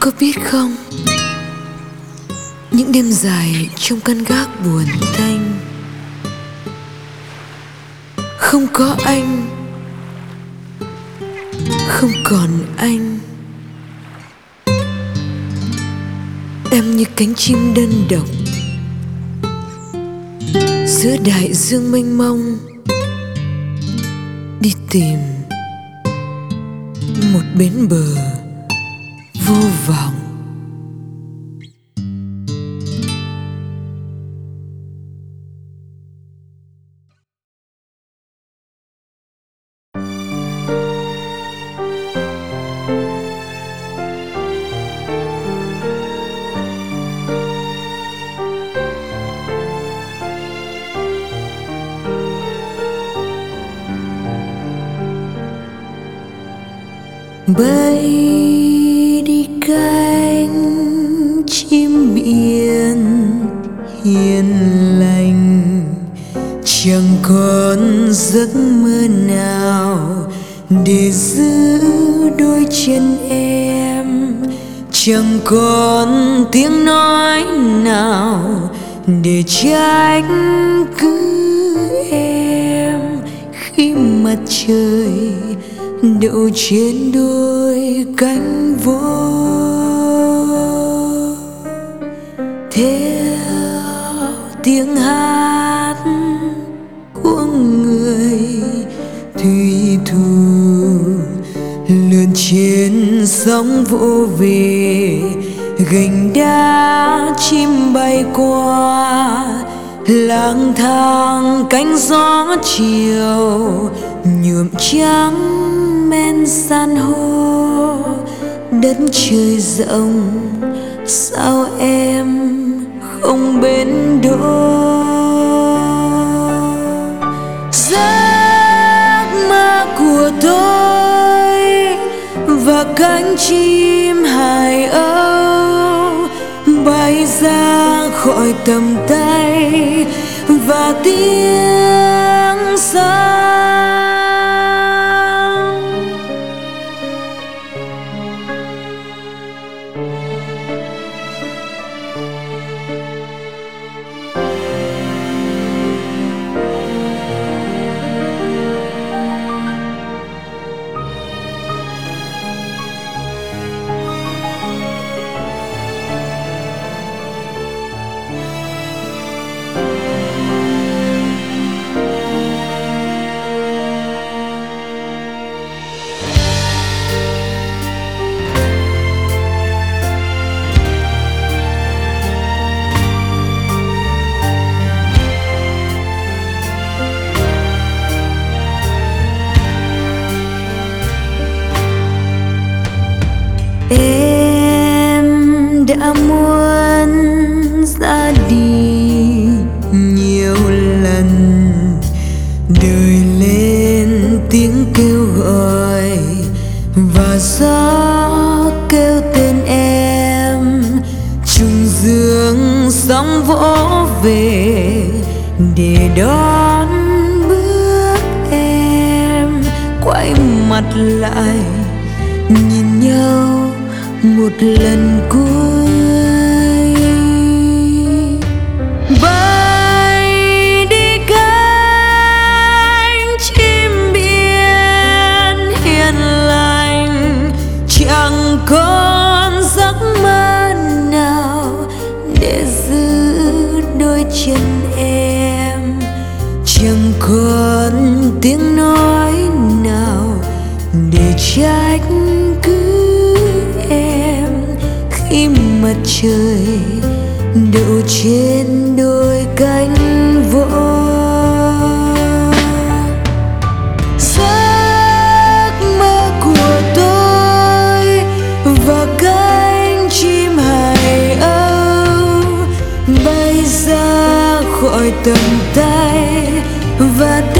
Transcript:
có biết không, những đêm dài trong căn gác buồn tanh, không có anh, không còn anh. Em như cánh chim đơn độc giữa đại dương mênh mông, đi tìm một bến bờ vô vọng. Bay đi cánh chim biển hiền lành, chẳng còn giấc mơ nào để giữ đôi chân em, chẳng còn tiếng nói nào để trách cứ em khi mặt trời đậu trên đôi cánh vô. Theo tiếng hát của người thủy thủ lượn trên sóng vỗ về, gành đá chim bay qua, lang thang cánh gió chiều nhuộm trắng men san hô. Đất trời rộng sao em không bến đỗ? Giấc mơ của tôi và cánh chim hải âu bay ra khỏi tầm tay và tiếng sóng. Em đã muốn ra đi nhiều lần, đời lên tiếng kêu gọi và gió kêu tên em, trùng dương sóng vỗ về để đón bước em. Quay mặt lại nhìn nhau một lần cuối, bay đi cánh chim biển hiền lành, chẳng còn giấc mơ nào để giữ đôi chân em, chẳng còn tiếng nói nào để trách cứ em khi mặt trời đậu trên đôi cánh vỗ. Giấc mơ của tôi và cánh chim hải âu bay ra khỏi tầm tay và